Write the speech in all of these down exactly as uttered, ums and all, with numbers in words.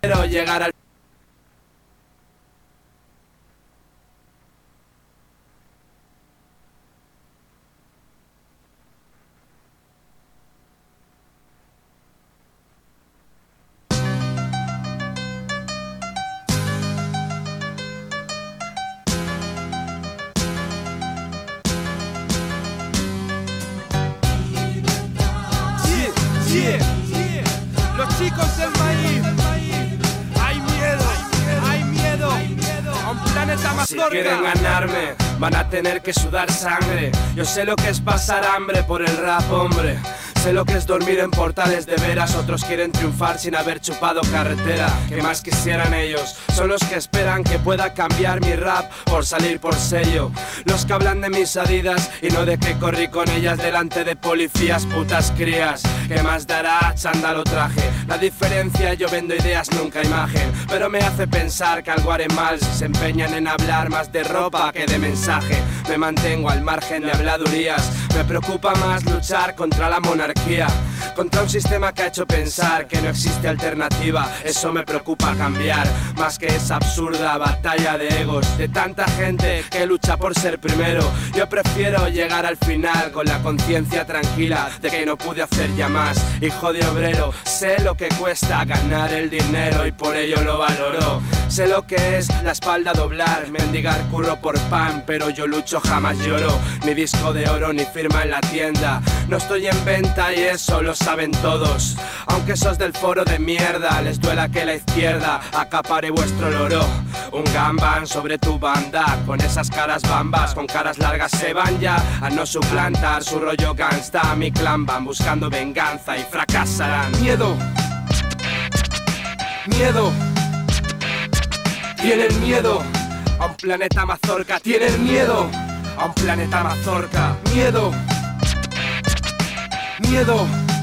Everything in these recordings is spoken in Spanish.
prefiero llegar al Yeah, yeah. Los chicos del maíz. Hay miedo, hay miedo, a un planeta más Si zorca. quieren ganarme, van a tener que sudar sangre. Yo sé lo que es pasar hambre por el rap, hombre. Sé lo que es dormir en portales de veras. Otros quieren triunfar sin haber chupado carretera. Que más quisieran ellos. Son los que esperan que pueda cambiar mi rap por salir por sello. Los que hablan de mis adidas y no de que corrí con ellas delante de policías, putas crías. ¿Qué más dará chándal o traje? La diferencia, yo vendo ideas, nunca imagen. Pero me hace pensar que algo haré mal si se empeñan en hablar más de ropa que de mensaje. Me mantengo al margen de habladurías. Me preocupa más luchar contra la monarquía, contra un sistema que ha hecho pensar que no existe alternativa. Eso me preocupa cambiar, más que esa absurda batalla de egos de tanta gente que lucha por ser primero. Yo prefiero llegar al final con la conciencia tranquila de que no pude hacer ya más. Hijo de obrero, sé lo que cuesta ganar el dinero y por ello lo valoro. Sé lo que es la espalda doblar, mendigar curro por pan, pero yo lucho, jamás lloro. Ni disco de oro ni firma en la tienda, no estoy en venta y eso lo saben todos. Aunque sos del foro de mierda, les duela que la izquierda acapare vuestro loro. Un gambán sobre tu banda, con esas caras bambas, con caras largas se van ya a no suplantar su rollo gangsta. Mi clan van buscando venganza y fracasarán. Miedo, miedo, tienen miedo a un planeta mazorca. Tienen miedo a un planeta mazorca. Miedo, miedo,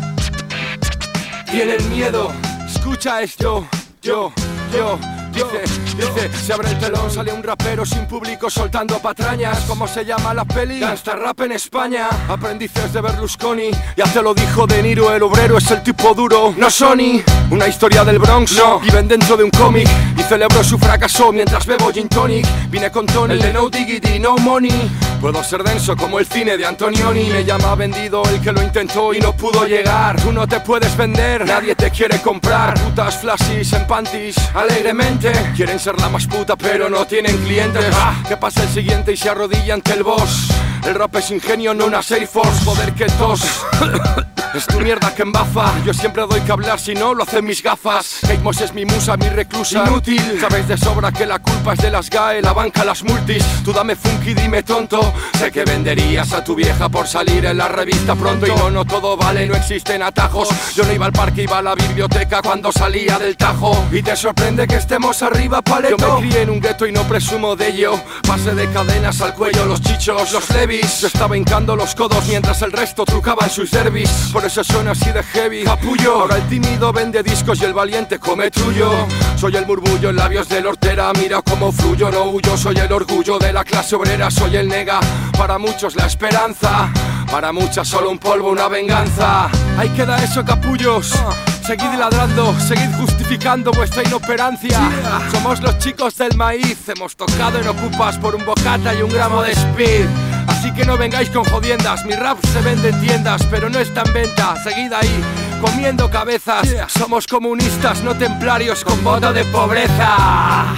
tienen miedo. Escucha esto, yo, yo, Dice, dice, se abre el telón, sale un rapero sin público soltando patrañas. ¿Cómo se llama la peli? Gangsta Rap en España. Aprendices de Berlusconi, ya te lo dijo De Niro, el obrero es el tipo duro. No Sony, una historia del Bronx, no. Viven dentro de un cómic y celebro su fracaso mientras bebo gin tonic. Vine con Tony, el de no diggity, no money. Puedo ser denso como el cine de Antonioni. Me llama vendido el que lo intentó y no pudo llegar. Tú no te puedes vender, nadie te quiere comprar. Putas flashes en panties, alegremente quieren ser la más puta pero no tienen clientes. ah, Que pasa el siguiente y se arrodilla ante el boss. El rap es ingenio, no una Air Force. Poder que tos es tu mierda que embafa. Yo siempre doy que hablar, si no lo hacen mis gafas. Kate Moss es mi musa, mi reclusa inútil. Sabéis de sobra que la culpa es de las G A E, la banca, las multis. Tú dame funky, dime tonto. Sé que venderías a tu vieja por salir en la revista pronto. Y no, no todo vale, no existen atajos. Yo no iba al parque, iba a la biblioteca cuando salía del Tajo. Y te sorprende que estemos arriba, paleto. Yo me crié en un gueto y no presumo de ello. Pasé de cadenas al cuello, los chichos, los levis. Yo estaba hincando los codos mientras el resto trucaba en sus derbis. Por eso suena así de heavy, capullo. Ahora el tímido vende discos y el valiente come trullo. Soy el murmullo en labios del hortera. Mira cómo fluyo, no huyo. Soy el orgullo de la clase obrera. Soy el nega, para muchos la esperanza. Para muchas solo un polvo, una venganza. Ahí queda eso, capullos. Seguid ladrando, seguid justificando vuestra inoperancia. yeah. Somos los chicos del maíz. Hemos tocado en Ocupas por un bocata y un gramo de speed. Así que no vengáis con jodiendas. Mi rap se vende en tiendas, pero no está en venta. Seguid ahí, comiendo cabezas. yeah. Somos comunistas, no templarios con voto de pobreza.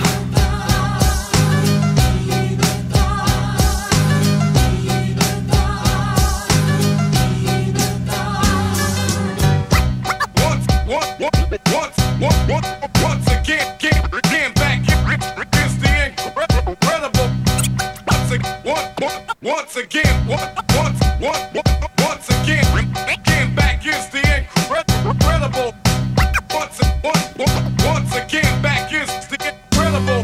Once again, again back is the incredible. Once again, once again, once again, again back is the incredible. Once, once again, back is the incredible.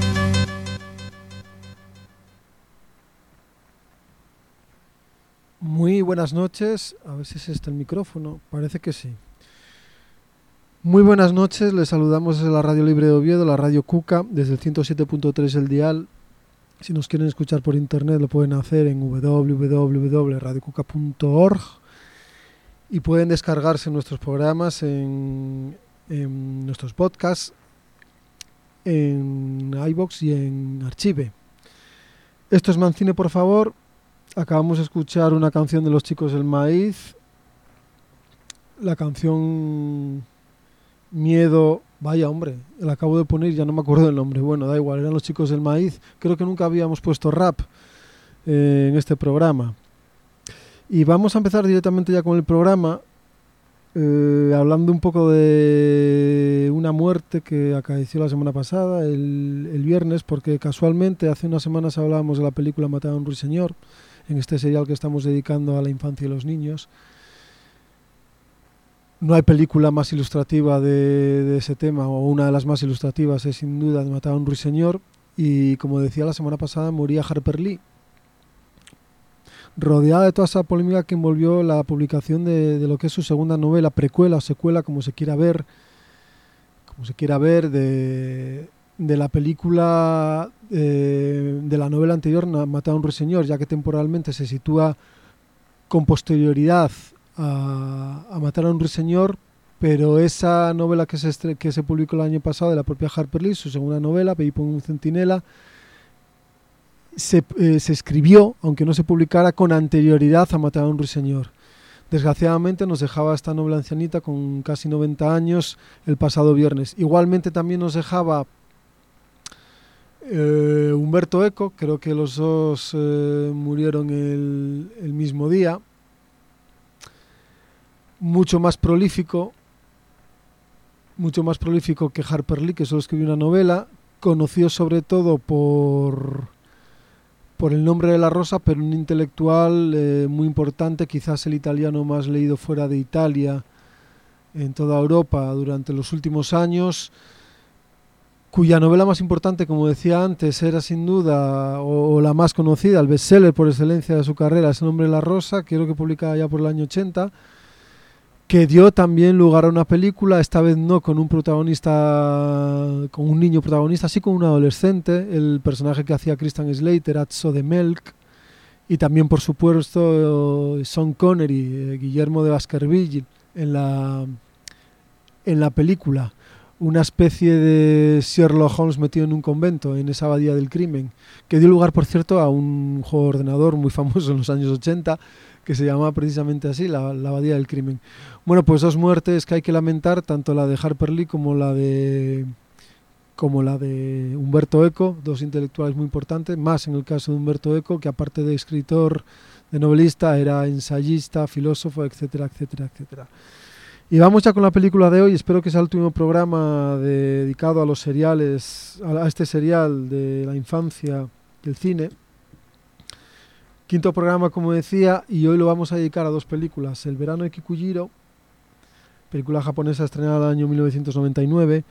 Muy buenas noches. A ver si es este el micrófono. Parece que sí. Muy buenas noches, les saludamos desde la Radio Libre de Oviedo, la Radio Cuca, desde el ciento siete punto tres el dial. Si nos quieren escuchar por internet lo pueden hacer en doble u doble u doble u punto radio cuca punto org y pueden descargarse nuestros programas en, en nuestros podcasts en iVoox y en Archive. Esto es Mancine, por favor. Acabamos de escuchar una canción de Los Chicos del Maíz. La canción Miedo... Vaya, hombre, la acabo de poner y ya no me acuerdo del nombre. Bueno, da igual, eran Los Chicos del Maíz. Creo que nunca habíamos puesto rap eh, en este programa. Y vamos a empezar directamente ya con el programa, eh, hablando un poco de una muerte que acaeció la semana pasada, el, el viernes, porque casualmente hace unas semanas hablábamos de la película Matar a un ruiseñor, en este serial que estamos dedicando a la infancia y los niños. No hay película más ilustrativa de, de ese tema, o una de las más ilustrativas es sin duda de Matar a un ruiseñor, y como decía la semana pasada, moría Harper Lee, rodeada de toda esa polémica que envolvió la publicación de, de lo que es su segunda novela, precuela o secuela, como se quiera ver, como se quiera ver, de, de la película, eh, de la novela anterior, Matar a un ruiseñor, ya que temporalmente se sitúa con posterioridad a, a Matar a un ruiseñor, pero esa novela que se, estre- que se publicó el año pasado de la propia Harper Lee, su segunda novela, Baby por un centinela, Se, eh, se escribió, aunque no se publicara, con anterioridad a Matar a un ruiseñor. Desgraciadamente nos dejaba esta noble ancianita con casi noventa años el pasado viernes. Igualmente también nos dejaba eh, Umberto Eco, creo que los dos eh, murieron el, el mismo día. Mucho más prolífico, mucho más prolífico que Harper Lee, que solo escribió una novela, conocido sobre todo por... por El nombre de la rosa, pero un intelectual eh, muy importante, quizás el italiano más leído fuera de Italia en toda Europa durante los últimos años, cuya novela más importante, como decía antes, era sin duda, o, o la más conocida, el bestseller por excelencia de su carrera, es El nombre de la rosa, creo que publicada ya por el año ochenta, que dio también lugar a una película, esta vez no con un protagonista, con un niño protagonista, sí con un adolescente, el personaje que hacía Christian Slater, Atzo de Melk, y también por supuesto Sean Connery, eh, Guillermo de Baskerville en la, en la película, una especie de Sherlock Holmes metido en un convento, en esa abadía del crimen, que dio lugar, por cierto, a un juego de ordenador muy famoso en los años ochenta, que se llamaba precisamente así, la, la abadía del crimen. Bueno, pues dos muertes que hay que lamentar, tanto la de Harper Lee como la de como la de Umberto Eco, dos intelectuales muy importantes, más en el caso de Umberto Eco, que aparte de escritor, de novelista, era ensayista, filósofo, etcétera, etcétera, etcétera. Y vamos ya con la película de hoy. Espero que sea el último programa de, dedicado a los seriales, a, a este serial de la infancia del cine. Quinto programa, como decía, y hoy lo vamos a dedicar a dos películas. El verano de Kikujiro, película japonesa estrenada en el año mil novecientos noventa y nueve,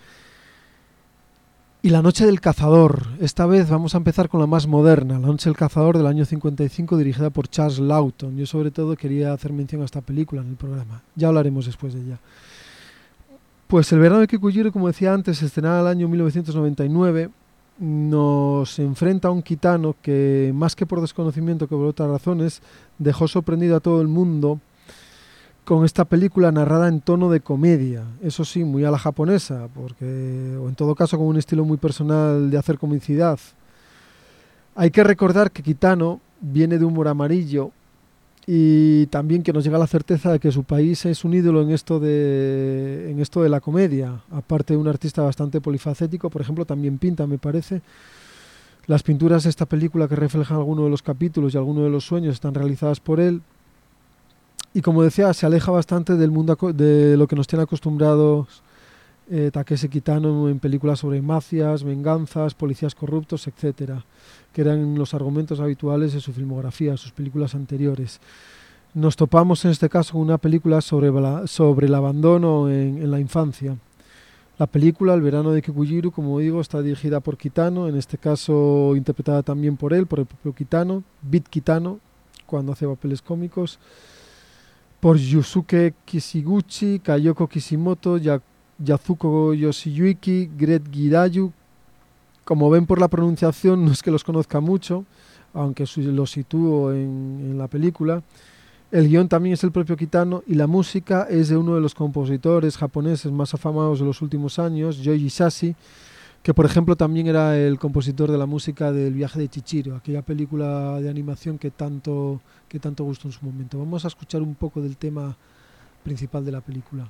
y La noche del cazador. Esta vez vamos a empezar con la más moderna, La noche del cazador del año cincuenta y cinco, dirigida por Charles Laughton. Yo sobre todo quería hacer mención a esta película en el programa. Ya hablaremos después de ella. Pues El verano de Kikujiro, como decía antes, estrenada en el año mil novecientos noventa y nueve, nos enfrenta a un gitano que, más que por desconocimiento que por otras razones, dejó sorprendido a todo el mundo con esta película narrada en tono de comedia, eso sí, muy a la japonesa, porque, o en todo caso con un estilo muy personal de hacer comicidad. Hay que recordar que Kitano viene de humor amarillo y también que nos llega la certeza de que su país es un ídolo en esto de, en esto de la comedia, aparte de un artista bastante polifacético. Por ejemplo, también pinta, me parece. Las pinturas de esta película, que reflejan algunos de los capítulos y algunos de los sueños, están realizadas por él. Y como decía, se aleja bastante del mundo de lo que nos tiene acostumbrados eh, Takeshi Kitano en películas sobre mafias, venganzas, policías corruptos, etcétera, que eran los argumentos habituales de su filmografía, sus películas anteriores. Nos topamos en este caso con una película sobre, sobre el abandono en, en la infancia. La película, El verano de Kikujiro, como digo, está dirigida por Kitano, en este caso interpretada también por él, por el propio Kitano, Beat Kitano, cuando hace papeles cómicos, por Yusuke Kishiguchi, Kayoko Kishimoto, Yazuko Yoshiyuki, Gret Girayu. Como ven por la pronunciación, no es que los conozca mucho, aunque los sitúo en, en la película. El guión también es el propio Kitano y la música es de uno de los compositores japoneses más afamados de los últimos años, Yoji Sashi, que por ejemplo también era el compositor de la música del Viaje de Chihiro, aquella película de animación que tanto, que tanto gustó en su momento. Vamos a escuchar un poco del tema principal de la película.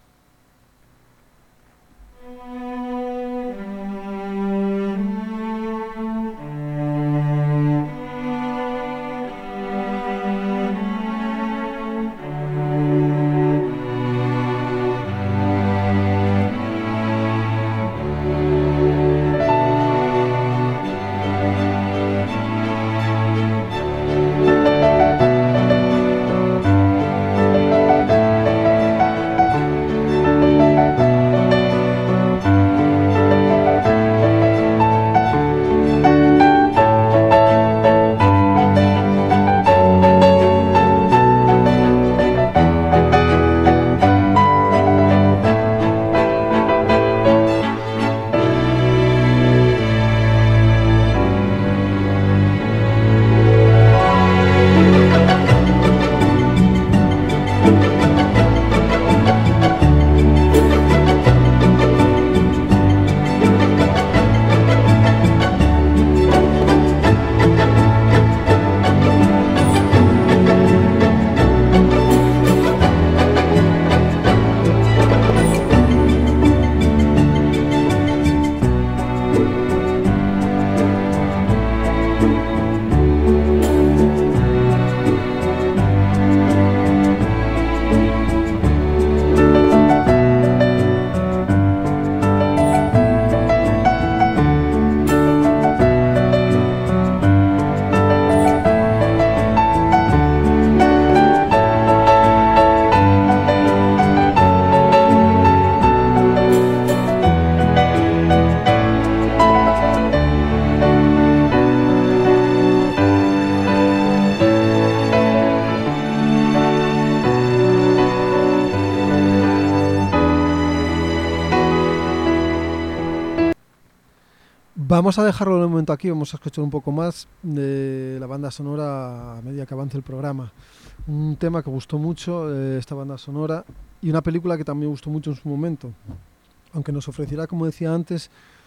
Vamos a dejarlo de momento aquí, vamos a escuchar un poco más de la banda sonora a medida que avance el programa. Un tema que gustó mucho, eh, esta banda sonora, y una película que también gustó mucho en su momento, aunque nos ofrecerá, como decía antes,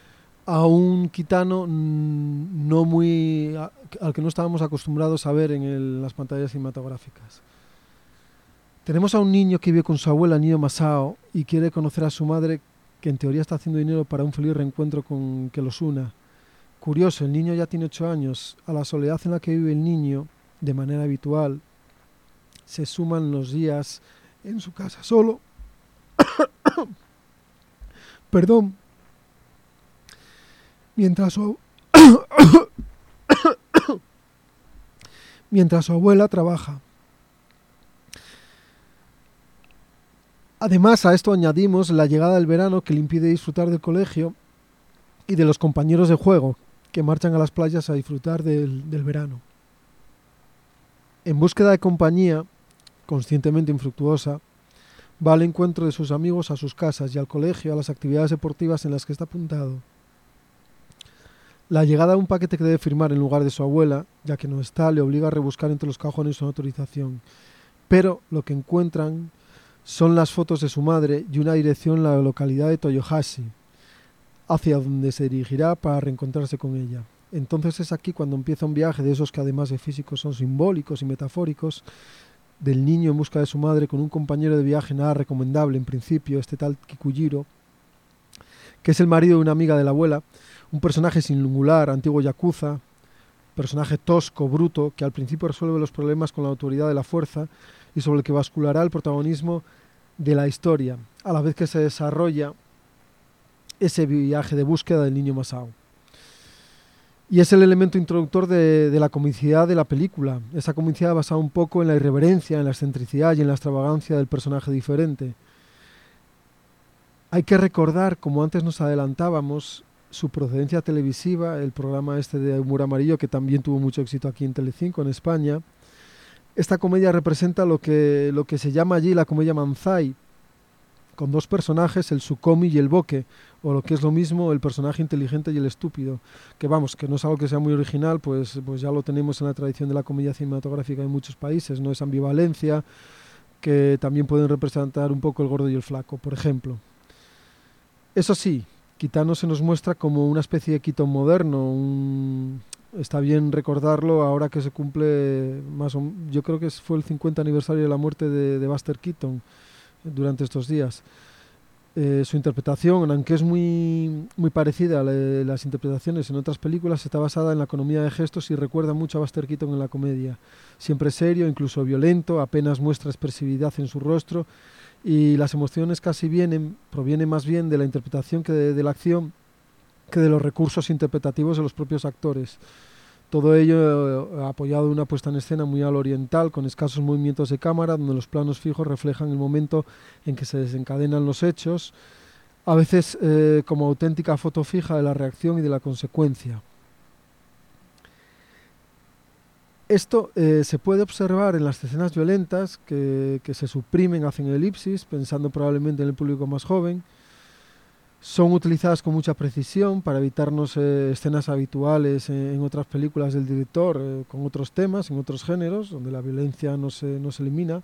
a un gitano mmm, no muy a, al que no estábamos acostumbrados a ver en el, las pantallas cinematográficas. Tenemos a un niño que vive con su abuela, Niño Masao, y quiere conocer a su madre, que en teoría está haciendo dinero para un feliz reencuentro con que los una. Curioso, el niño ya tiene ocho años. A la soledad en la que vive el niño, de manera habitual, se suman los días en su casa solo. Perdón. Mientras su... mientras su abuela trabaja. Además, a esto añadimos la llegada del verano, que le impide disfrutar del colegio y de los compañeros de juego que marchan a las playas a disfrutar del, del verano. En búsqueda de compañía, conscientemente infructuosa, va al encuentro de sus amigos a sus casas y al colegio, a las actividades deportivas en las que está apuntado. La llegada de un paquete que debe firmar en lugar de su abuela, ya que no está, le obliga a rebuscar entre los cajones una autorización. Pero lo que encuentran son las fotos de su madre y una dirección en la localidad de Toyohashi, hacia donde se dirigirá para reencontrarse con ella. Entonces es aquí cuando empieza un viaje de esos que además de físicos son simbólicos y metafóricos, del niño en busca de su madre con un compañero de viaje nada recomendable en principio, este tal Kikujiro, que es el marido de una amiga de la abuela, un personaje singular, antiguo yakuza, personaje tosco, bruto, que al principio resuelve los problemas con la autoridad de la fuerza y sobre el que basculará el protagonismo de la historia, a la vez que se desarrolla ese viaje de búsqueda del niño Masao. Y es el elemento introductor de, de la comicidad de la película, esa comicidad basada un poco en la irreverencia, en la excentricidad y en la extravagancia del personaje diferente. Hay que recordar, como antes nos adelantábamos, su procedencia televisiva, el programa este de Humor Amarillo, que también tuvo mucho éxito aquí en Telecinco, en España. Esta comedia representa lo que, lo que se llama allí la comedia Manzai, con dos personajes, el Sukomi y el Boke, o lo que es lo mismo, el personaje inteligente y el estúpido, que vamos, que no es algo que sea muy original, pues, pues ya lo tenemos en la tradición de la comedia cinematográfica en muchos países, ¿no? Esa ambivalencia, que también pueden representar un poco el gordo y el flaco, por ejemplo. Eso sí, Kitano se nos muestra como una especie de Keaton moderno. Un, está bien recordarlo ahora que se cumple, más o, yo creo que fue el cincuenta aniversario de la muerte de, de Buster Keaton durante estos días. Eh, su interpretación, aunque es muy, muy parecida a la, las interpretaciones en otras películas, está basada en la economía de gestos y recuerda mucho a Buster Keaton en la comedia. Siempre serio, incluso violento, apenas muestra expresividad en su rostro, y las emociones casi vienen, provienen más bien de la interpretación que de, de la acción, que de los recursos interpretativos de los propios actores. Todo ello eh, apoyado en una puesta en escena muy al oriental, con escasos movimientos de cámara, donde los planos fijos reflejan el momento en que se desencadenan los hechos, a veces eh, como auténtica foto fija de la reacción y de la consecuencia. Esto eh, se puede observar en las escenas violentas que, que se suprimen, hacen elipsis, pensando probablemente en el público más joven. Son utilizadas con mucha precisión para evitarnos eh, escenas habituales en, en otras películas del director, eh, con otros temas, en otros géneros, donde la violencia no se, no se elimina.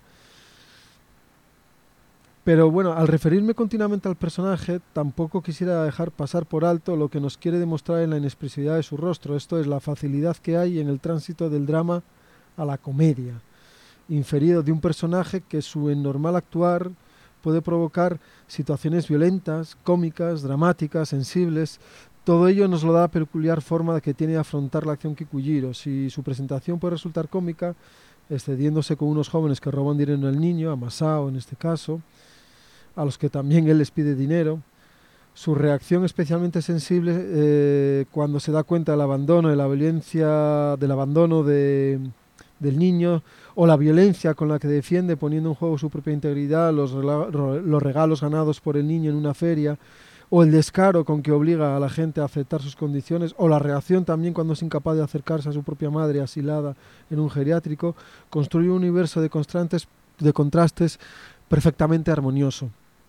Pero bueno, al referirme continuamente al personaje, tampoco quisiera dejar pasar por alto lo que nos quiere demostrar en la inexpresividad de su rostro. Esto es la facilidad que hay en el tránsito del drama a la comedia, inferido de un personaje que su normal actuar puede provocar situaciones violentas, cómicas, dramáticas, sensibles. Todo ello nos lo da la peculiar forma que tiene de afrontar la acción Kikujiro. Si su presentación puede resultar cómica, excediéndose con unos jóvenes que roban dinero al niño, a Masao en este caso, a los que también él les pide dinero, su reacción especialmente sensible eh, cuando se da cuenta del abandono, de la violencia, del abandono de, del niño, o la violencia con la que defiende poniendo en juego su propia integridad, los, los regalos ganados por el niño en una feria, o el descaro con que obliga a la gente a aceptar sus condiciones, o la reacción también cuando es incapaz de acercarse a su propia madre asilada en un geriátrico, construye un universo de contrastes, de contrastes perfectamente armonioso.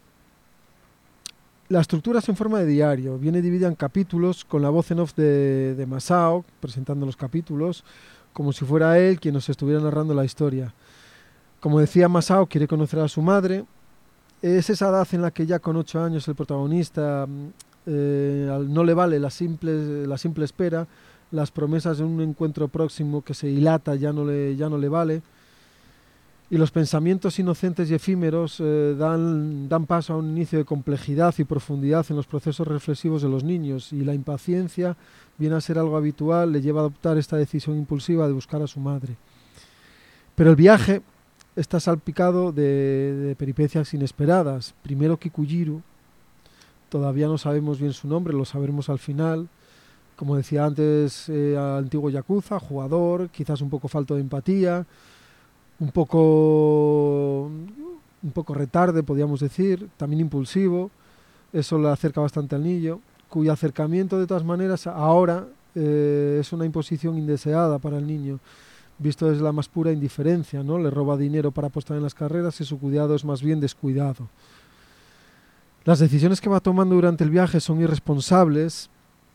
La estructura es en forma de diario, viene dividida en capítulos con la voz en off de, de Masao presentando los capítulos, como si fuera él quien nos estuviera narrando la historia. Como decía, Masao quiere conocer a su madre. Es esa edad en la que ya con ocho años el protagonista eh, no le vale la simple, la simple espera, las promesas de un encuentro próximo que se dilata ya no le, ya no le vale, y los pensamientos inocentes y efímeros eh, dan, dan paso a un inicio de complejidad y profundidad en los procesos reflexivos de los niños, y la impaciencia viene a ser algo habitual, le lleva a adoptar esta decisión impulsiva de buscar a su madre. Pero el viaje está salpicado de, de peripecias inesperadas. Primero Kikujiro, todavía no sabemos bien su nombre, lo sabremos al final. Como decía antes, eh, antiguo yakuza, jugador, quizás un poco falto de empatía, un poco, un poco retarde, podríamos decir, también impulsivo. Eso le acerca bastante al niño, cuyo acercamiento de todas maneras ahora eh, es una imposición indeseada para el niño, visto desde la más pura indiferencia, ¿no? Le roba dinero para apostar en las carreras y su cuidado es más bien descuidado. Las decisiones que va tomando durante el viaje son irresponsables.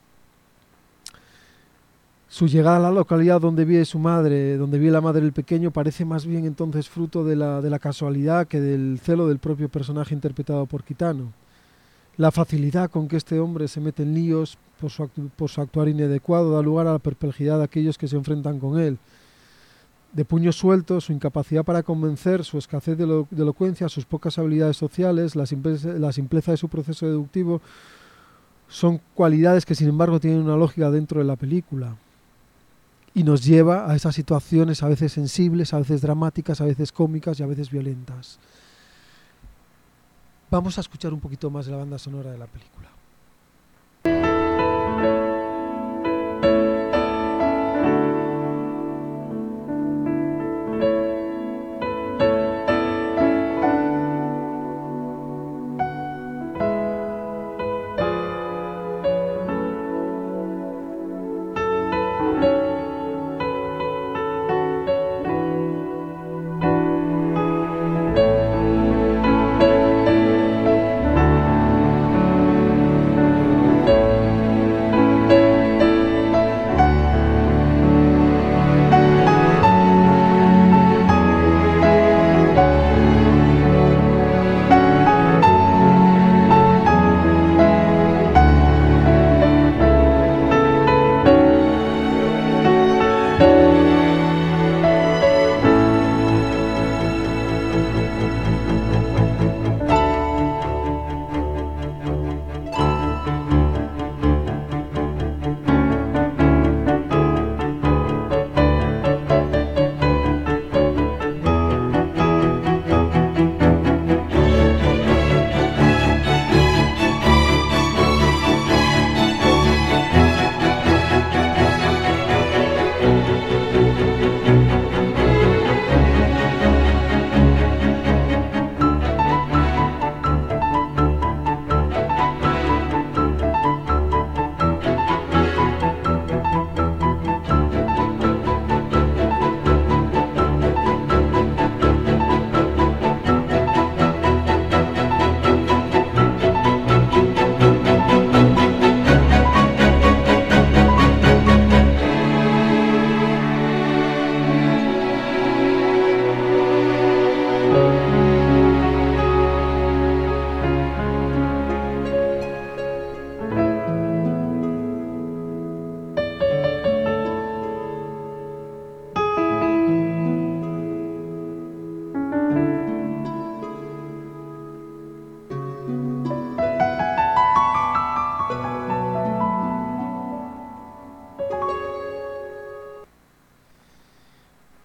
Su llegada a la localidad donde vive su madre, donde vive la madre del pequeño, parece más bien entonces fruto de la, de la casualidad que del celo del propio personaje interpretado por Kitano. La facilidad con que este hombre se mete en líos por su, actu- por su actuar inadecuado da lugar a la perplejidad de aquellos que se enfrentan con él. De puño suelto, su incapacidad para convencer, su escasez de, elo- de elocuencia, sus pocas habilidades sociales, la simpleza, la simpleza de su proceso deductivo, son cualidades que sin embargo tienen una lógica dentro de la película. Y nos lleva a esas situaciones a veces sensibles, a veces dramáticas, a veces cómicas y a veces violentas. Vamos a escuchar un poquito más de la banda sonora de la película.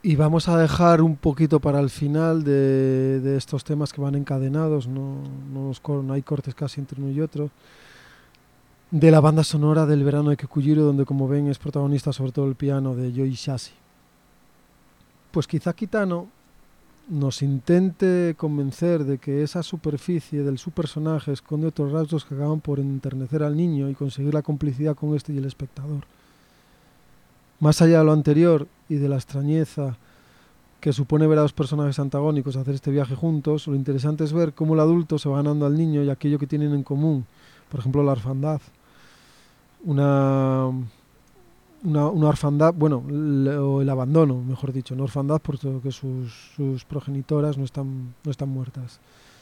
Y vamos a dejar un poquito para el final de, de estos temas que van encadenados, no, no, los, no hay cortes casi entre uno y otro, de la banda sonora del verano de Kikujiro, donde como ven es protagonista sobre todo el piano de Yoi Ishihashi. Pues quizá Kitano nos intente convencer de que esa superficie de su personaje esconde otros rasgos que acaban por enternecer al niño y conseguir la complicidad con este y el espectador. Más allá de lo anterior y de la extrañeza que supone ver a dos personajes antagónicos hacer este viaje juntos, lo interesante es ver cómo el adulto se va ganando al niño y aquello que tienen en común, por ejemplo la orfandad. Una, una, una orfandad, bueno, le, o el abandono, mejor dicho, una orfandad porque sus, sus progenitoras no están, no están muertas.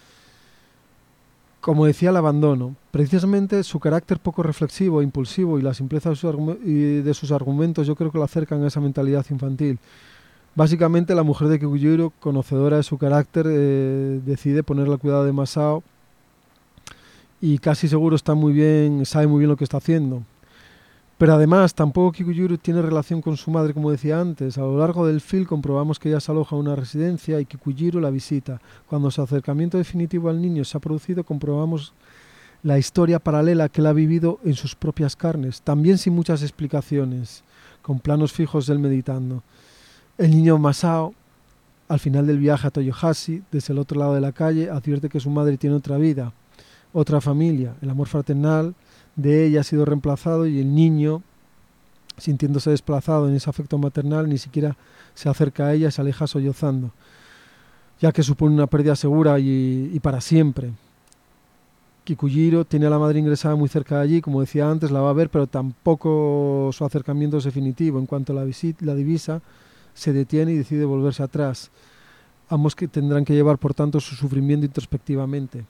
Como decía, el abandono. Precisamente su carácter poco reflexivo e impulsivo y la simpleza de, su y de sus argumentos yo creo que lo acercan a esa mentalidad infantil. Básicamente la mujer de Kikujiro, conocedora de su carácter, eh, decide ponerle al cuidado de Masao y casi seguro está muy bien, sabe muy bien lo que está haciendo. Pero además tampoco Kikujiro tiene relación con su madre, como decía antes. A lo largo del film comprobamos que ella se aloja en una residencia y Kikujiro la visita. Cuando su acercamiento definitivo al niño se ha producido, comprobamos la historia paralela que él ha vivido en sus propias carnes, también sin muchas explicaciones, con planos fijos de él meditando. El niño Masao, al final del viaje a Toyohashi, desde el otro lado de la calle, advierte que su madre tiene otra vida, otra familia. El amor fraternal de ella ha sido reemplazado y el niño, sintiéndose desplazado en ese afecto maternal, ni siquiera se acerca a ella y se aleja sollozando, ya que supone una pérdida segura y, y para siempre. Kikujiro tiene a la madre ingresada muy cerca de allí, como decía antes, la va a ver, pero tampoco su acercamiento es definitivo. En cuanto la, visita, la divisa, se detiene y decide volverse atrás. Ambos que tendrán que llevar, por tanto, su sufrimiento introspectivamente.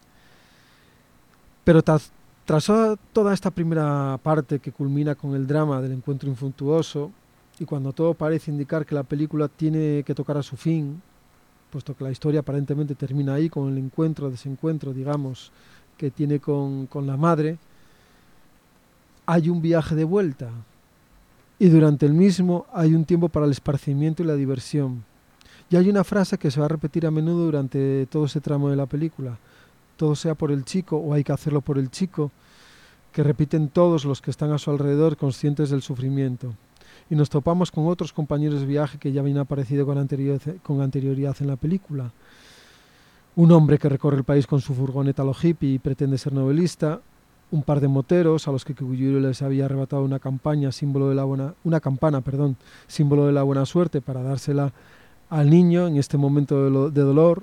Pero tras, tras toda esta primera parte que culmina con el drama del encuentro infructuoso, y cuando todo parece indicar que la película tiene que tocar a su fin, puesto que la historia aparentemente termina ahí, con el encuentro, desencuentro, digamos, que tiene con, con la madre, hay un viaje de vuelta. Y durante el mismo hay un tiempo para el esparcimiento y la diversión. Y hay una frase que se va a repetir a menudo durante todo ese tramo de la película. Todo sea por el chico o hay que hacerlo por el chico, que repiten todos los que están a su alrededor conscientes del sufrimiento. Y nos topamos con otros compañeros de viaje que ya habían aparecido con, anterior, con anterioridad en la película. Un hombre que recorre el país con su furgoneta a lo hippie y pretende ser novelista. Un par de moteros a los que Kikujiro les había arrebatado una campaña, símbolo de la buena, una campana, perdón, símbolo de la buena suerte para dársela al niño en este momento de, lo, de dolor.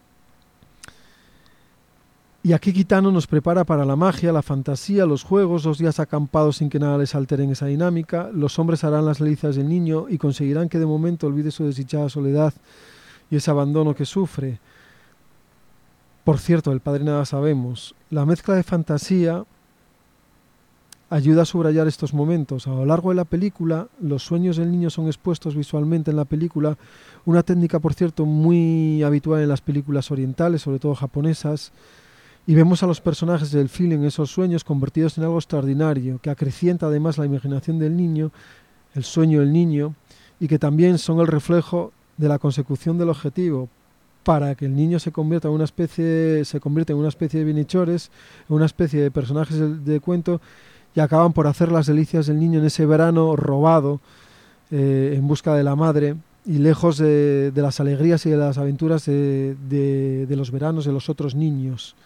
Y aquí Kitano nos prepara para la magia, la fantasía, los juegos, dos días acampados sin que nada les altere en esa dinámica. Los hombres harán las delicias del niño y conseguirán que de momento olvide su desdichada soledad y ese abandono que sufre. Por cierto, del padre nada sabemos. La mezcla de fantasía ayuda a subrayar estos momentos. A lo largo de la película, los sueños del niño son expuestos visualmente en la película, una técnica, por cierto, muy habitual en las películas orientales, sobre todo japonesas, y vemos a los personajes del film en esos sueños convertidos en algo extraordinario, que acrecienta además la imaginación del niño, el sueño del niño, y que también son el reflejo de la consecución del objetivo, para que el niño se convierta en una especie, se convierta en una especie de bienhechores, en una especie de personajes de, de cuento, y acaban por hacer las delicias del niño en ese verano robado, eh, en busca de la madre, y lejos de, de las alegrías y de las aventuras de, de, de los veranos de los otros niños.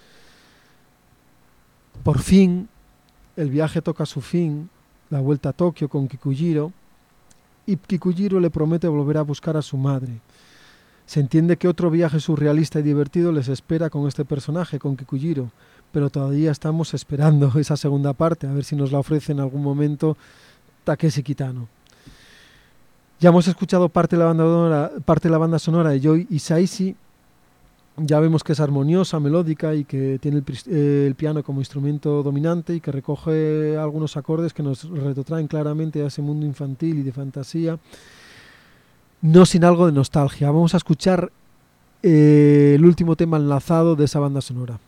Por fin, el viaje toca su fin, la vuelta a Tokio con Kikujiro, y Kikujiro le promete volver a buscar a su madre. Se entiende que otro viaje surrealista y divertido les espera con este personaje, con Kikujiro, pero todavía estamos esperando esa segunda parte, a ver si nos la ofrece en algún momento Takeshi Kitano. Ya hemos escuchado parte de la banda sonora, parte de la banda sonora de Yoi Ishihashi. Ya vemos que es armoniosa, melódica y que tiene el, eh, el piano como instrumento dominante y que recoge algunos acordes que nos retrotraen claramente a ese mundo infantil y de fantasía, no sin algo de nostalgia. Vamos a escuchar eh, el último tema enlazado de esa banda sonora.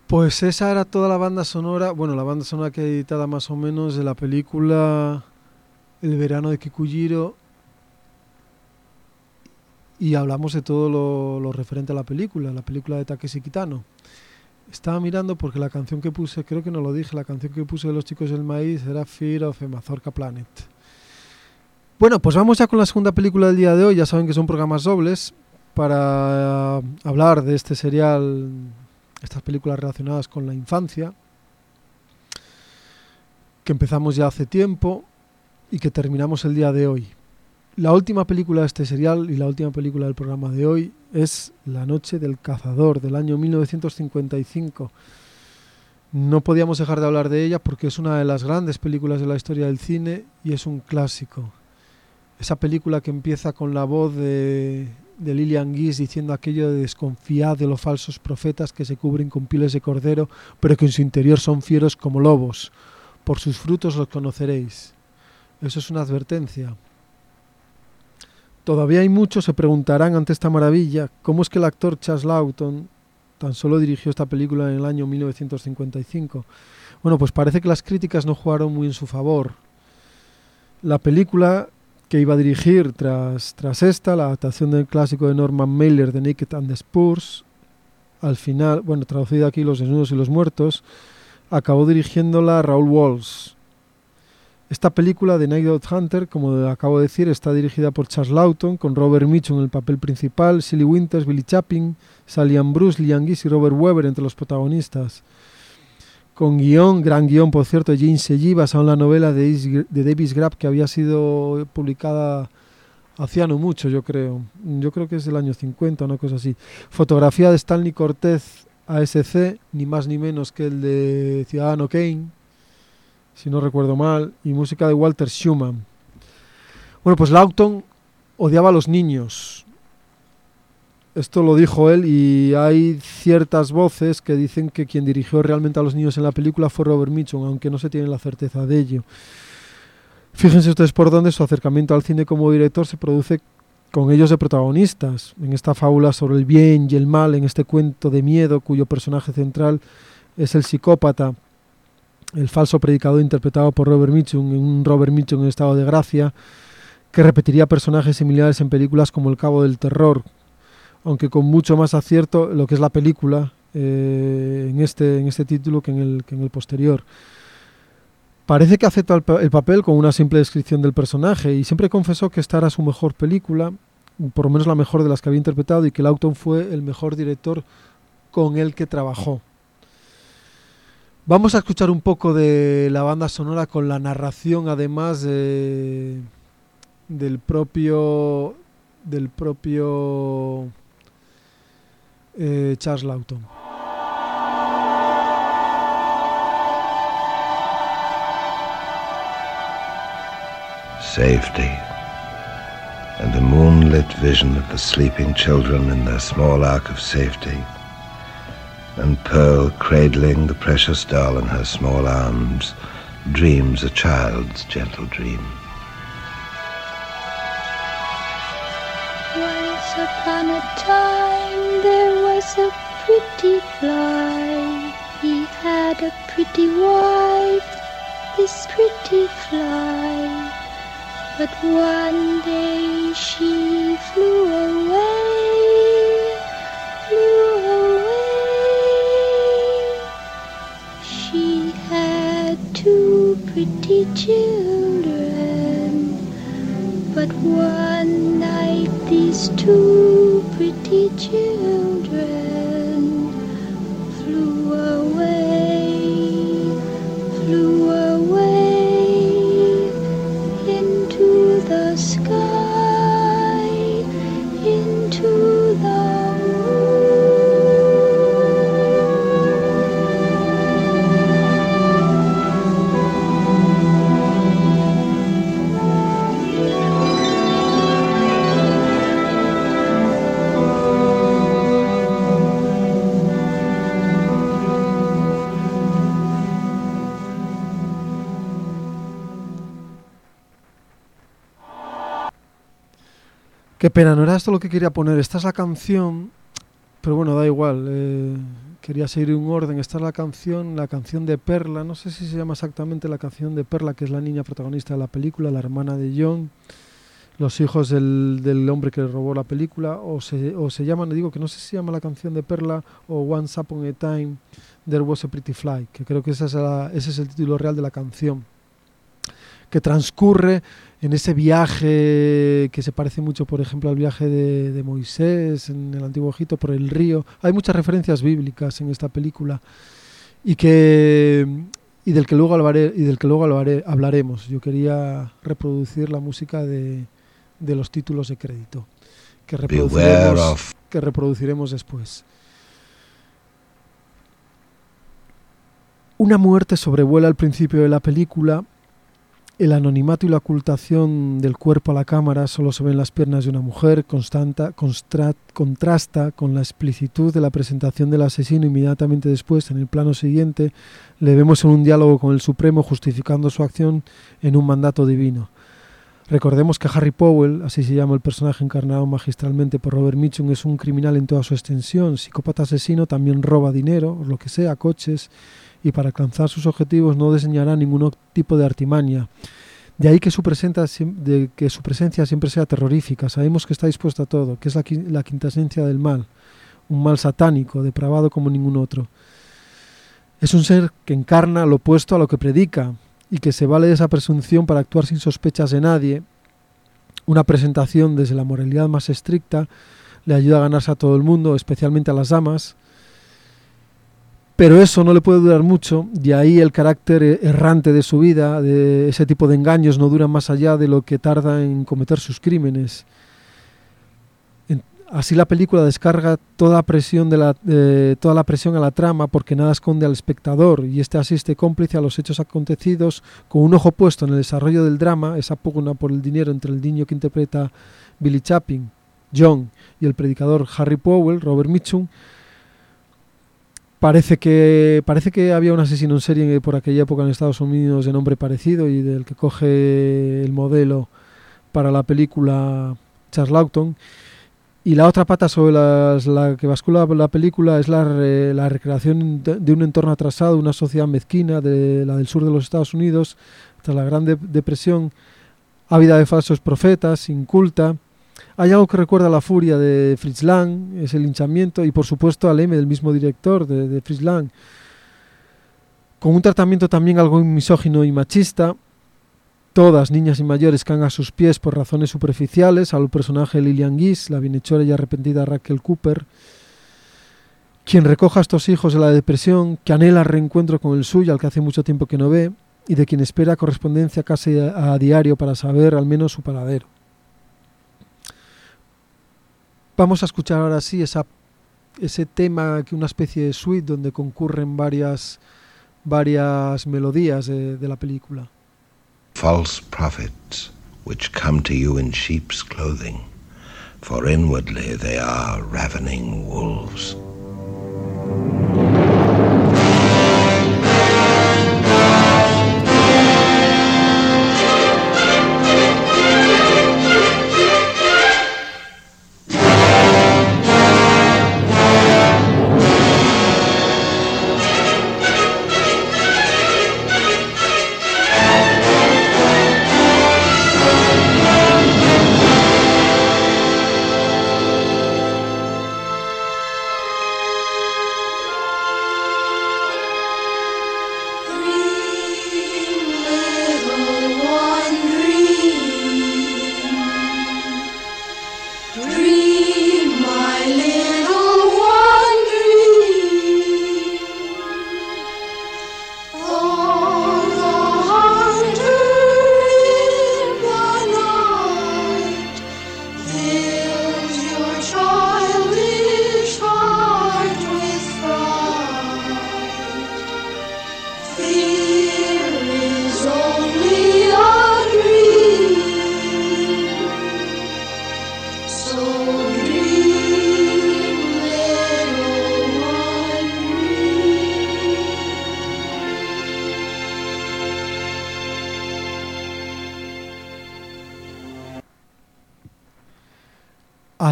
Pues esa era toda la banda sonora, bueno, la banda sonora que he editada más o menos de la película El verano de Kikujiro, y hablamos de todo lo, lo referente a la película, la película de Takeshi Kitano. Estaba mirando porque la canción que puse, creo que no lo dije, la canción que puse de Los Chicos del Maíz era Fear of a Mazorca Planet. Bueno, pues vamos ya con la segunda película del día de hoy. Ya saben que son programas dobles para hablar de este serial, estas películas relacionadas con la infancia, que empezamos ya hace tiempo y que terminamos el día de hoy. La última película de este serial y la última película del programa de hoy es La noche del cazador, del año mil novecientos cincuenta y cinco. No podíamos dejar de hablar de ella porque es una de las grandes películas de la historia del cine y es un clásico. Esa película que empieza con la voz de, de Lillian Gish diciendo aquello de desconfiad de los falsos profetas que se cubren con pieles de cordero, pero que en su interior son fieros como lobos. Por sus frutos los conoceréis. Eso es una advertencia. Todavía hay muchos se preguntarán ante esta maravilla cómo es que el actor Charles Laughton tan solo dirigió esta película en el año mil novecientos cincuenta y cinco. Bueno, pues parece que las críticas no jugaron muy en su favor. La película que iba a dirigir tras, tras esta, la adaptación del clásico de Norman Mailer, The Naked and the Spurs, al final, bueno, traducida aquí Los desnudos y los muertos, acabó dirigiéndola Raoul Walsh. Esta película de Night Out Hunter, como acabo de decir, está dirigida por Charles Laughton, con Robert Mitchum en el papel principal, Shelley Winters, Billy Chapin, Sally Ann Bruce, Lillian Gish y Robert Weber entre los protagonistas. Con guión, gran guión, por cierto, de James Segui, basado en la novela de, de Davis Grapp, que había sido publicada hacía no mucho, yo creo. Yo creo que es del año cincuenta, una cosa así. Fotografía de Stanley Cortez A S C, ni más ni menos que el de Ciudadano Kane, si no recuerdo mal, y música de Walter Schumann. Bueno, pues Laughton odiaba a los niños. Esto lo dijo él, y hay ciertas voces que dicen que quien dirigió realmente a los niños en la película fue Robert Mitchum, aunque no se tiene la certeza de ello. Fíjense ustedes por dónde su acercamiento al cine como director se produce con ellos de protagonistas, en esta fábula sobre el bien y el mal, en este cuento de miedo cuyo personaje central es el psicópata, el falso predicador interpretado por Robert Mitchum, un Robert Mitchum en estado de gracia, que repetiría personajes similares en películas como El Cabo del Terror, aunque con mucho más acierto lo que es la película eh, en, este, en este título que en, el, que en el posterior. Parece que acepta el, el papel con una simple descripción del personaje y siempre confesó que esta era su mejor película, por lo menos la mejor de las que había interpretado, y que Laughton fue el mejor director con el que trabajó. Vamos a escuchar un poco de la banda sonora con la narración, además de, del propio del propio eh, Charles Laughton. Safety, and a moonlit vision of the sleeping children in their small ark of safety, and Pearl cradling the precious doll in her small arms, dreams a child's gentle dream. Once upon a time there was a pretty fly. He had a pretty wife, this pretty fly. But one day she flew away, flew away. She had two pretty children, but one night these two pretty children flew away, flew away into the sky, into the Qué pena, no era esto lo que quería poner. Esta es la canción, pero bueno, da igual. Eh, quería seguir un orden. Esta es la canción, la canción de Perla, no sé si se llama exactamente la canción de Perla, que es la niña protagonista de la película, la hermana de John, los hijos del, del hombre que robó la película, o se, o se llama, digo que no sé si se llama la canción de Perla o Once Upon a Time There Was a Pretty Fly, que creo que esa es la, ese es el título real de la canción, que transcurre en ese viaje que se parece mucho, por ejemplo, al viaje de, de Moisés en el Antiguo Egipto por el río. Hay muchas referencias bíblicas en esta película y que y del que luego hablaré, y del que luego hablaré, hablaremos. Yo quería reproducir la música de, de los títulos de crédito que reproduciremos, que reproduciremos después. Una muerte sobrevuela al principio de la película. El anonimato y la ocultación del cuerpo a la cámara, solo se ven las piernas de una mujer, constanta, constra, contrasta con la explicitud de la presentación del asesino. Inmediatamente después, en el plano siguiente, le vemos en un diálogo con el Supremo justificando su acción en un mandato divino. Recordemos que Harry Powell, así se llama el personaje encarnado magistralmente por Robert Mitchum, es un criminal en toda su extensión, psicópata asesino, también roba dinero, lo que sea, coches, y para alcanzar sus objetivos no diseñará ningún tipo de artimaña. De ahí que su, de que su presencia siempre sea terrorífica. Sabemos que está dispuesto a todo, que es la, la quinta esencia del mal, un mal satánico, depravado como ningún otro. Es un ser que encarna lo opuesto a lo que predica y que se vale de esa presunción para actuar sin sospechas de nadie. Una presentación desde la moralidad más estricta le ayuda a ganarse a todo el mundo, especialmente a las damas. Pero eso no le puede durar mucho, y ahí el carácter errante de su vida, de ese tipo de engaños, no duran más allá de lo que tarda en cometer sus crímenes. Así la película descarga toda, presión de la, eh, toda la presión a la trama porque nada esconde al espectador, y este asiste cómplice a los hechos acontecidos con un ojo puesto en el desarrollo del drama, esa pugna por el dinero entre el niño que interpreta Billy Chapin, John, y el predicador Harry Powell, Robert Mitchum. Parece que parece que había un asesino en serie por aquella época en Estados Unidos de nombre parecido y del que coge el modelo para la película Charles Lawton. Y la otra pata sobre las, la que bascula la película es la, re, la recreación de, de un entorno atrasado, una sociedad mezquina, de la del sur de los Estados Unidos, tras la Gran de, Depresión, ávida de falsos profetas, inculta. Hay algo que recuerda a La furia de Fritz Lang, es el linchamiento, y por supuesto al M del mismo director de, de Fritz Lang, con un tratamiento también algo misógino y machista. Todas, niñas y mayores, caen a sus pies por razones superficiales, al personaje Lillian Gish, la bienhechora y arrepentida Raquel Cooper, quien recoja a estos hijos de la depresión, que anhela reencuentro con el suyo, al que hace mucho tiempo que no ve, y de quien espera correspondencia casi a, a diario para saber al menos su paradero. Vamos a escuchar ahora sí esa, ese tema, que una especie de suite donde concurren varias, varias melodías de, de la película. False prophets, which come to you in sheep's clothing, for inwardly they are ravening wolves.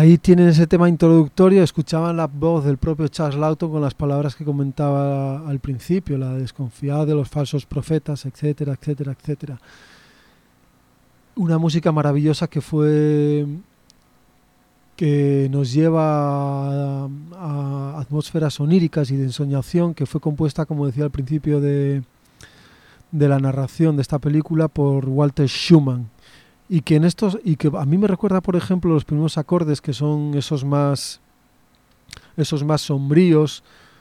Ahí tienen ese tema introductorio, escuchaban la voz del propio Charles Lawton con las palabras que comentaba al principio, la de desconfiar de los falsos profetas, etcétera, etcétera, etcétera. Una música maravillosa que fue que nos lleva a, a atmósferas oníricas y de ensoñación, que fue compuesta, como decía al principio de, de la narración de esta película, por Walter Schumann. Y que en estos y que a mí me recuerda, por ejemplo, los primeros acordes, que son esos más esos más sombríos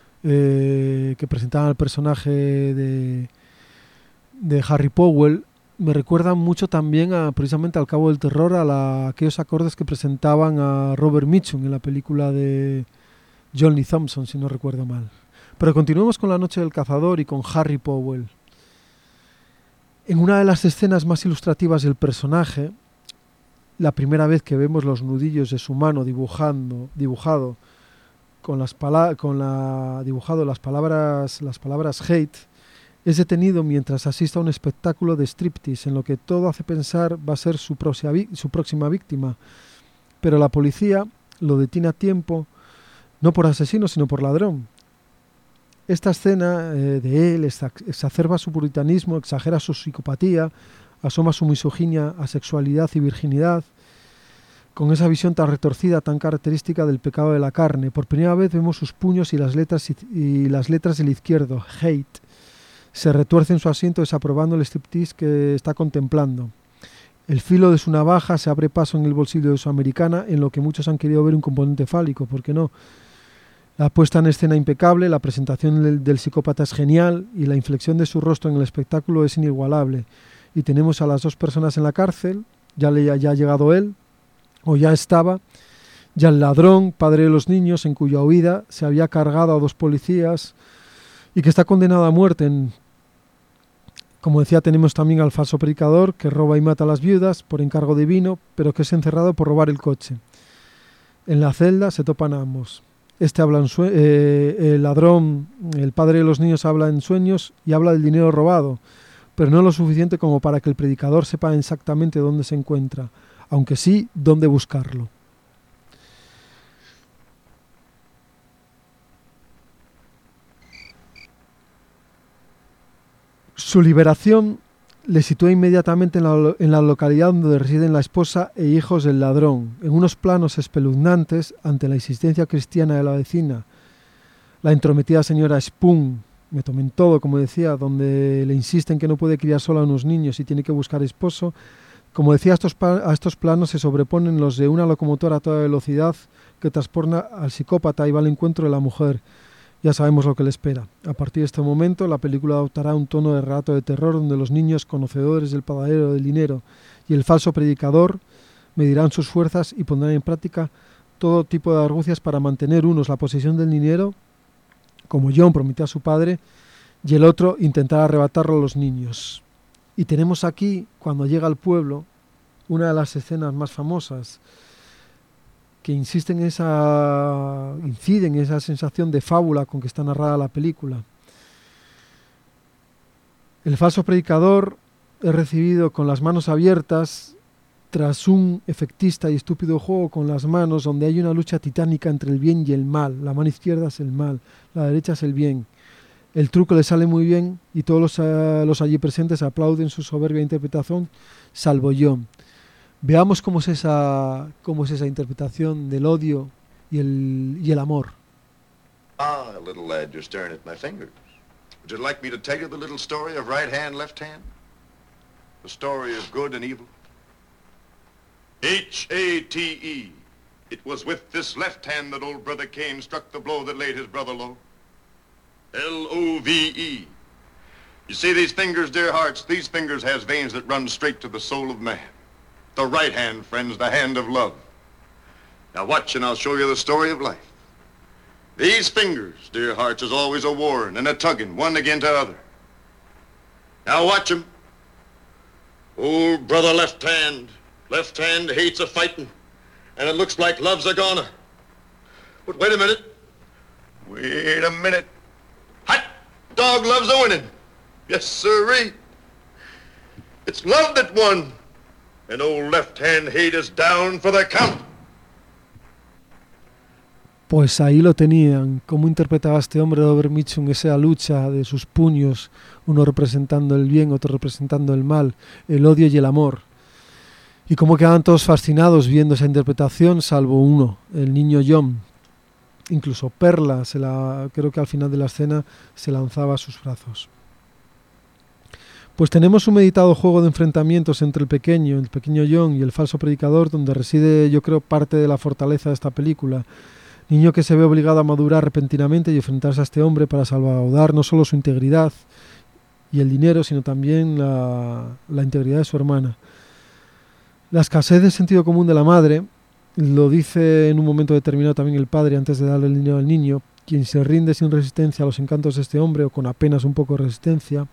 eh, que presentaban al personaje de, de Harry Powell. Me recuerdan mucho también a, precisamente al Cabo del Terror, a la, aquellos acordes que presentaban a Robert Mitchum en la película de John Lee Thompson, si no recuerdo mal. Pero continuemos con La Noche del Cazador y con Harry Powell. En una de las escenas más ilustrativas del personaje, la primera vez que vemos los nudillos de su mano dibujando, dibujado con las pala- con la dibujado las palabras las palabras hate, es detenido mientras asiste a un espectáculo de striptease, en lo que todo hace pensar va a ser su, proxia- su próxima víctima. Pero la policía lo detiene a tiempo, no por asesino, sino por ladrón. Esta escena eh, de él exacerba su puritanismo, exagera su psicopatía, asoma su misoginia, asexualidad y virginidad, con esa visión tan retorcida, tan característica del pecado de la carne. Por primera vez vemos sus puños y las letras, y, y las letras del izquierdo, hate. Se retuerce en su asiento desaprobando el striptease que está contemplando. El filo de su navaja se abre paso en el bolsillo de su americana, en lo que muchos han querido ver un componente fálico, ¿por qué no? La puesta en escena impecable, la presentación del, del psicópata es genial y la inflexión de su rostro en el espectáculo es inigualable. Y tenemos a las dos personas en la cárcel, ya, le, ya ha llegado él, o ya estaba, ya el ladrón, padre de los niños, en cuya huida se había cargado a dos policías y que está condenado a muerte. En, como decía, tenemos también al falso predicador que roba y mata a las viudas por encargo divino, pero que es encerrado por robar el coche. En la celda se topan ambos. Este habla en sue- eh, el ladrón, el padre de los niños, habla en sueños y habla del dinero robado, pero no lo suficiente como para que el predicador sepa exactamente dónde se encuentra, aunque sí dónde buscarlo. Su liberación le sitúa inmediatamente en la, en la localidad donde residen la esposa e hijos del ladrón, en unos planos espeluznantes ante la insistencia cristiana de la vecina. La entrometida señora Spoon, me tomen todo, como decía, donde le insisten que no puede criar sola a unos niños y tiene que buscar esposo. Como decía, a estos, a estos planos se sobreponen los de una locomotora a toda velocidad que transporta al psicópata y va al encuentro de la mujer. Ya sabemos lo que le espera. A partir de este momento, la película adoptará un tono de relato de terror donde los niños, conocedores del paradero del dinero y el falso predicador, medirán sus fuerzas y pondrán en práctica todo tipo de argucias para mantener unos la posesión del dinero, como John prometió a su padre, y el otro intentar arrebatarlo a los niños. Y tenemos aquí, cuando llega al pueblo, una de las escenas más famosas, que insisten en esa, inciden en esa sensación de fábula con que está narrada la película. El falso predicador es recibido con las manos abiertas tras un efectista y estúpido juego con las manos donde hay una lucha titánica entre el bien y el mal. La mano izquierda es el mal, la derecha es el bien. El truco le sale muy bien y todos los, uh, los allí presentes aplauden su soberbia interpretación, salvo John. Veamos cómo es esa, cómo es esa interpretación del odio y el, y el amor. Ah, little lad, you're staring at my fingers. Would you like me to tell you the little story of right hand, left hand? The story of good and evil? H A T E. It was with this left hand that old brother Cain struck the blow that laid his brother low. L O V E. You see these fingers, dear hearts, these fingers has veins that run straight to the soul of man. The right hand, friends, the hand of love. Now watch and I'll show you the story of life. These fingers, dear hearts, is always a warring and a tugging, one against the other. Now watch 'em. Old brother left hand, left hand hates a fighting, and it looks like love's a goner. But wait a minute. Wait a minute. Hot dog loves a winning. Yes, sirree. It's love that won. And old left hand hate is down for the count. Pues ahí lo tenían, cómo interpretaba este hombre Robert Mitchum esa lucha de sus puños, uno representando el bien, otro representando el mal, el odio y el amor. Y cómo quedaban todos fascinados viendo esa interpretación, salvo uno, el niño John. Incluso Perla, se la, creo que al final de la escena, se lanzaba a sus brazos. Pues tenemos un meditado juego de enfrentamientos entre el pequeño, el pequeño John y el falso predicador, donde reside, yo creo, parte de la fortaleza de esta película. Niño que se ve obligado a madurar repentinamente y enfrentarse a este hombre para salvaguardar no solo su integridad y el dinero, sino también la, la integridad de su hermana. La escasez de sentido común de la madre, lo dice en un momento determinado también el padre antes de darle el dinero al niño, quien se rinde sin resistencia a los encantos de este hombre o con apenas un poco de resistencia.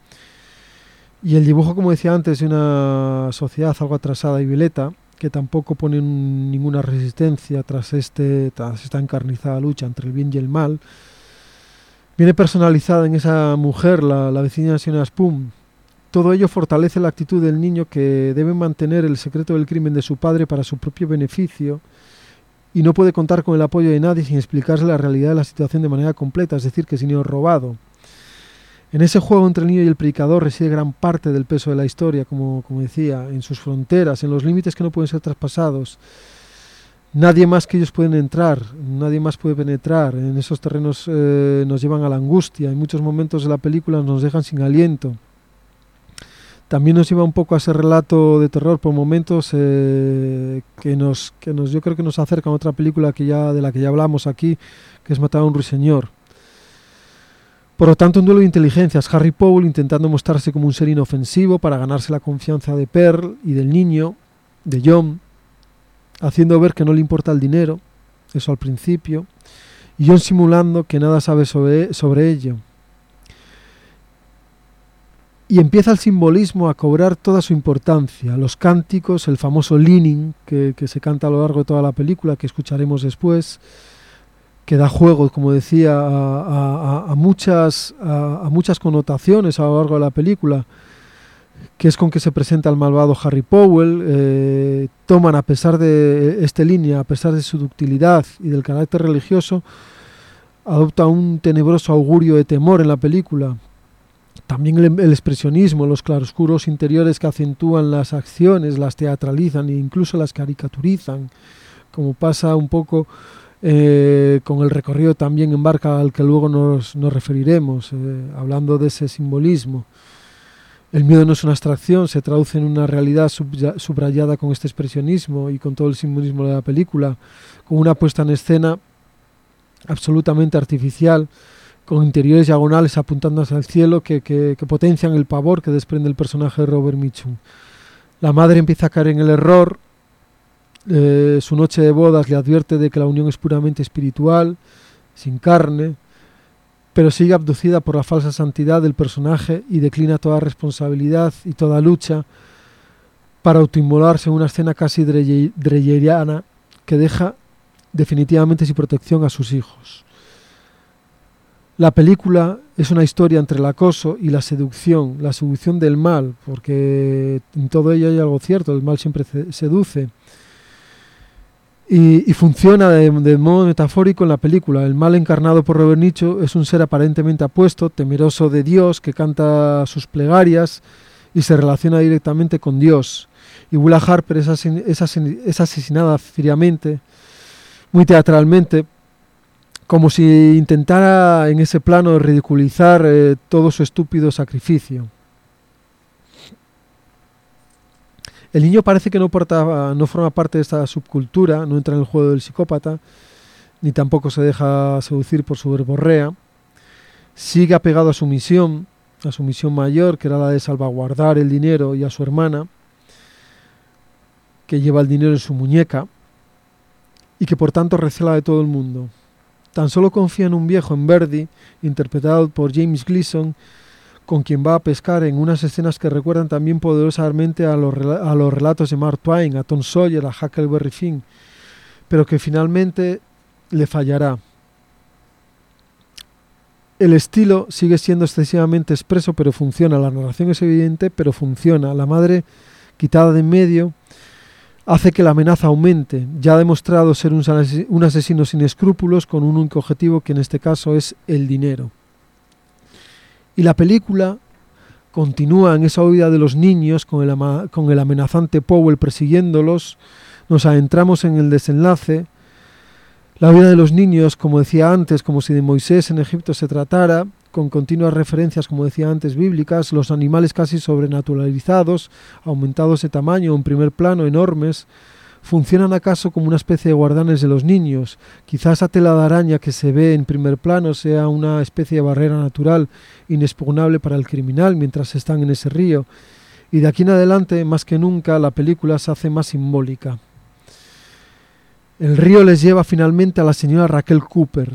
Y el dibujo, como decía antes, de una sociedad algo atrasada y violeta, que tampoco pone ninguna resistencia tras, este, tras esta encarnizada lucha entre el bien y el mal, viene personalizada en esa mujer, la, la vecina señora Spoon. Todo ello fortalece la actitud del niño, que debe mantener el secreto del crimen de su padre para su propio beneficio y no puede contar con el apoyo de nadie sin explicarse la realidad de la situación de manera completa, es decir, que es niño robado. En ese juego entre el niño y el predicador reside gran parte del peso de la historia, como, como decía, en sus fronteras, en los límites que no pueden ser traspasados. Nadie más que ellos pueden entrar, nadie más puede penetrar. En esos terrenos eh, nos llevan a la angustia. En muchos momentos de la película nos dejan sin aliento. También nos lleva un poco a ese relato de terror por momentos eh, que nos, que nos, yo creo que nos acerca a otra película que ya, de la que ya hablamos aquí, que es Matar a un ruiseñor. Por lo tanto, un duelo de inteligencias, Harry Powell intentando mostrarse como un ser inofensivo para ganarse la confianza de Pearl y del niño, de John, haciendo ver que no le importa el dinero, eso al principio, y John simulando que nada sabe sobre, sobre ello. Y empieza el simbolismo a cobrar toda su importancia, los cánticos, el famoso leaning que, que se canta a lo largo de toda la película, que escucharemos después, que da juego, como decía, a, a, a, muchas, a, a muchas connotaciones a lo largo de la película, que es con que se presenta el malvado Harry Powell. Eh, toman, a pesar de esta línea, a pesar de su ductilidad y del carácter religioso, adopta un tenebroso augurio de temor en la película. También el, el expresionismo, los claroscuros interiores que acentúan las acciones, las teatralizan e incluso las caricaturizan, como pasa un poco Eh, con el recorrido también en barca al que luego nos, nos referiremos, eh, hablando de ese simbolismo. El miedo no es una abstracción, se traduce en una realidad sub- subrayada con este expresionismo y con todo el simbolismo de la película, con una puesta en escena absolutamente artificial, con interiores diagonales apuntando hacia el cielo que, que, que potencian el pavor que desprende el personaje de Robert Mitchum. La madre empieza a caer en el error. Eh, su noche de bodas le advierte de que la unión es puramente espiritual, sin carne, pero sigue abducida por la falsa santidad del personaje y declina toda responsabilidad y toda lucha para autoinmolarse en una escena casi dreyeriana que deja definitivamente sin protección a sus hijos. La película es una historia entre el acoso y la seducción, la seducción del mal, porque en todo ello hay algo cierto, el mal siempre seduce. Y, y funciona de, de modo metafórico en la película. El mal encarnado por Robert Mitchum es un ser aparentemente apuesto, temeroso de Dios, que canta sus plegarias y se relaciona directamente con Dios. Y Willa Harper es, asin, es, asin, es asesinada fríamente, muy teatralmente, como si intentara en ese plano ridiculizar eh, todo su estúpido sacrificio. El niño parece que no, porta, no forma parte de esta subcultura, no entra en el juego del psicópata, ni tampoco se deja seducir por su verborrea. Sigue apegado a su misión, a su misión mayor, que era la de salvaguardar el dinero, y a su hermana, que lleva el dinero en su muñeca, y que por tanto recela de todo el mundo. Tan solo confía en un viejo, en Verdi, interpretado por James Gleason, con quien va a pescar en unas escenas que recuerdan también poderosamente a los, a los relatos de Mark Twain, a Tom Sawyer, a Huckleberry Finn, pero que finalmente le fallará. El estilo sigue siendo excesivamente expreso, pero funciona. La narración es evidente, pero funciona. La madre, quitada de en medio, hace que la amenaza aumente. Ya ha demostrado ser un, un asesino sin escrúpulos con un único objetivo, que en este caso es el dinero. Y la película continúa en esa huida de los niños con el, ama- con el amenazante Powell persiguiéndolos. Nos adentramos en el desenlace. La huida de los niños, como decía antes, como si de Moisés en Egipto se tratara, con continuas referencias, como decía antes, bíblicas, los animales casi sobrenaturalizados, aumentados de tamaño, en primer plano, enormes, ¿funcionan acaso como una especie de guardianes de los niños? Quizás esa tela de araña que se ve en primer plano sea una especie de barrera natural inexpugnable para el criminal mientras están en ese río. Y de aquí en adelante, más que nunca, la película se hace más simbólica. El río les lleva finalmente a la señora Raquel Cooper,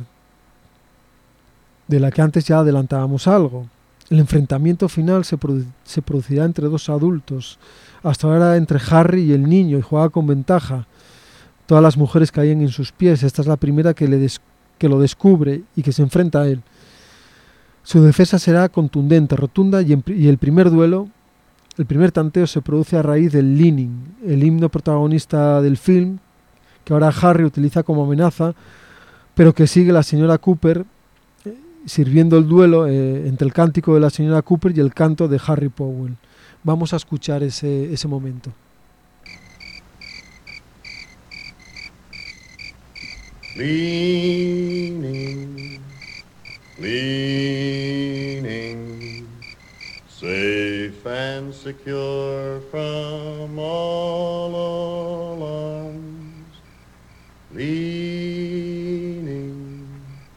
de la que antes ya adelantábamos algo. El enfrentamiento final se, produ- se producirá entre dos adultos, hasta ahora entre Harry y el niño, y juega con ventaja. Todas las mujeres caen en sus pies. Esta es la primera que, le des- que lo descubre y que se enfrenta a él. Su defensa será contundente, rotunda, y, en pr- y el primer duelo, el primer tanteo se produce a raíz del Leaning, el himno protagonista del film, que ahora Harry utiliza como amenaza, pero que sigue la señora Cooper sirviendo el duelo eh, entre el cántico de la señora Cooper y el canto de Harry Powell. Vamos a escuchar ese, ese momento. Leaning, leaning, safe and secure from all alarms. Leaning,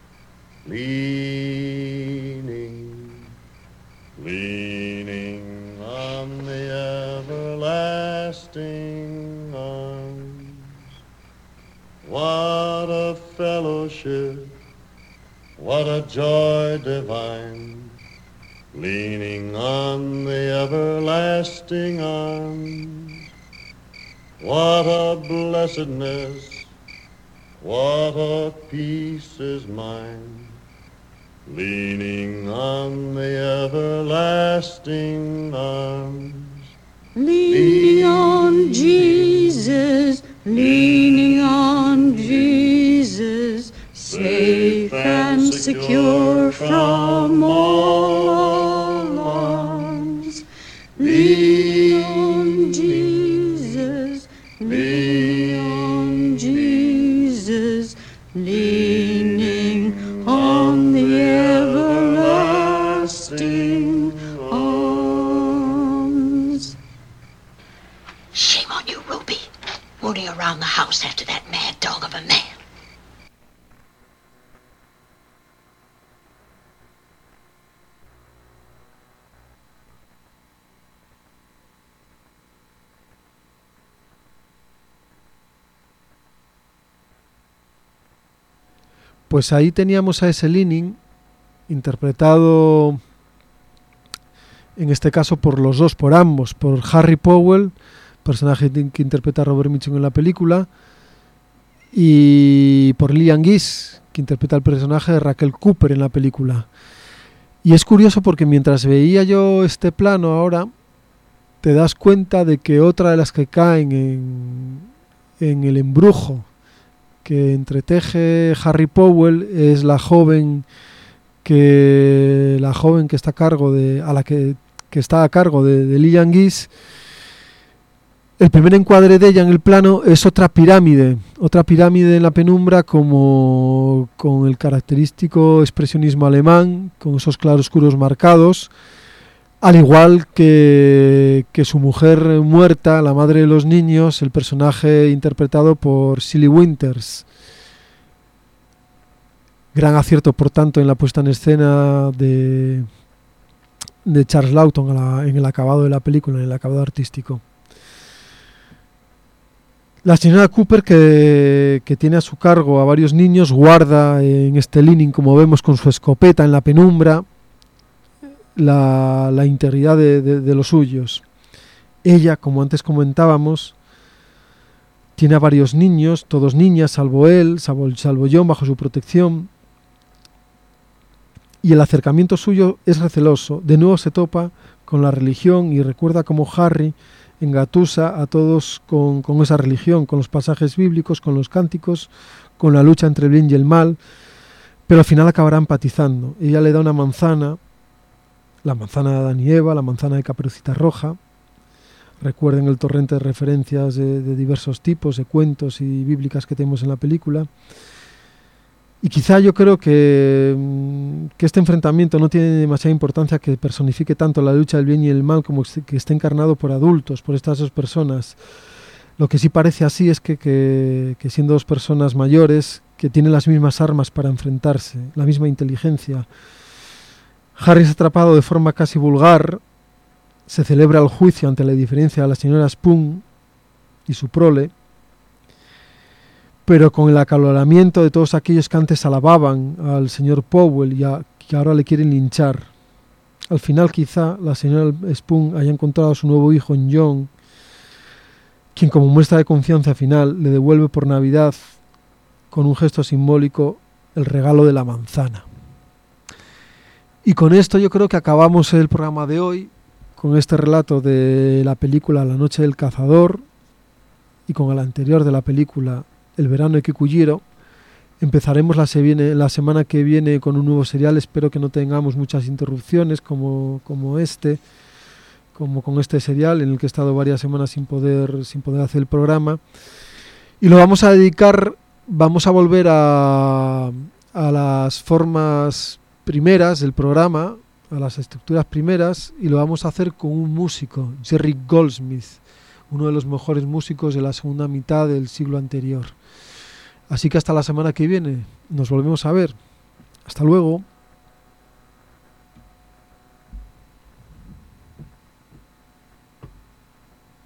leaning, leaning on the everlasting arms. What a fellowship, what a joy divine, leaning on the everlasting arms. What a blessedness, what a peace is mine, leaning on the everlasting arms. Leaning on Jesus, leaning on Jesus, safe and secure from all alarms. Leaning on Jesus, leaning on Jesus, leaning on the everlasting arms. Shame on you, Ruby. Running around the house after that mad dog of a man. Pues ahí teníamos a ese Leaning, interpretado en este caso por los dos, por ambos, por Harry Powell, personaje que interpreta a Robert Mitchum en la película, y por Lillian Gish, que interpreta el personaje de Raquel Cooper en la película. Y es curioso porque mientras veía yo este plano ahora, te das cuenta de que otra de las que caen en, en el embrujo que entreteje Harry Powell es la joven que la joven que está a cargo de a la que, que está a cargo de, de Lillian Gish. El primer encuadre de ella en el plano es otra pirámide, otra pirámide en la penumbra, como con el característico expresionismo alemán, con esos claroscuros marcados, al igual que, que su mujer muerta, la madre de los niños, el personaje interpretado por Shelley Winters. Gran acierto, por tanto, en la puesta en escena de, de Charles Laughton a la, en el acabado de la película, en el acabado artístico. La señora Cooper, que, que tiene a su cargo a varios niños, guarda en este Leaning, como vemos, con su escopeta en la penumbra, la, la integridad de, de, de los suyos. Ella, como antes comentábamos, tiene a varios niños, todos niñas, salvo él, salvo, salvo John, bajo su protección. Y el acercamiento suyo es receloso. De nuevo se topa con la religión y recuerda cómo Harry engatusa a todos con, con esa religión, con los pasajes bíblicos, con los cánticos, con la lucha entre el bien y el mal, pero al final acabará empatizando. Ella le da una manzana, la manzana de Adán y Eva, la manzana de Caperucita Roja. Recuerden el torrente de referencias de, de diversos tipos, de cuentos y bíblicas que tenemos en la película. Y quizá yo creo que, que este enfrentamiento no tiene demasiada importancia, que personifique tanto la lucha del bien y el mal como que esté encarnado por adultos, por estas dos personas. Lo que sí parece así es que, que, que siendo dos personas mayores, que tienen las mismas armas para enfrentarse, la misma inteligencia. Harry es atrapado de forma casi vulgar, se celebra el juicio ante la diferencia de la señora Spoon y su prole, pero con el acaloramiento de todos aquellos que antes alababan al señor Powell y a, que ahora le quieren linchar. Al final quizá la señora Spoon haya encontrado a su nuevo hijo en John, quien como muestra de confianza final le devuelve por Navidad, con un gesto simbólico, el regalo de la manzana. Y con esto yo creo que acabamos el programa de hoy, con este relato de la película La noche del cazador y con el anterior de la película El verano de Kikujiro. Empezaremos la, se viene, la semana que viene con un nuevo serial. Espero que no tengamos muchas interrupciones como, como este, como con este serial en el que he estado varias semanas sin poder, sin poder hacer el programa. Y lo vamos a dedicar, vamos a volver a, a las formas primeras del programa, a las estructuras primeras, y lo vamos a hacer con un músico, Jerry Goldsmith, uno de los mejores músicos de la segunda mitad del siglo anterior. Así que hasta la semana que viene, nos volvemos a ver. Hasta luego.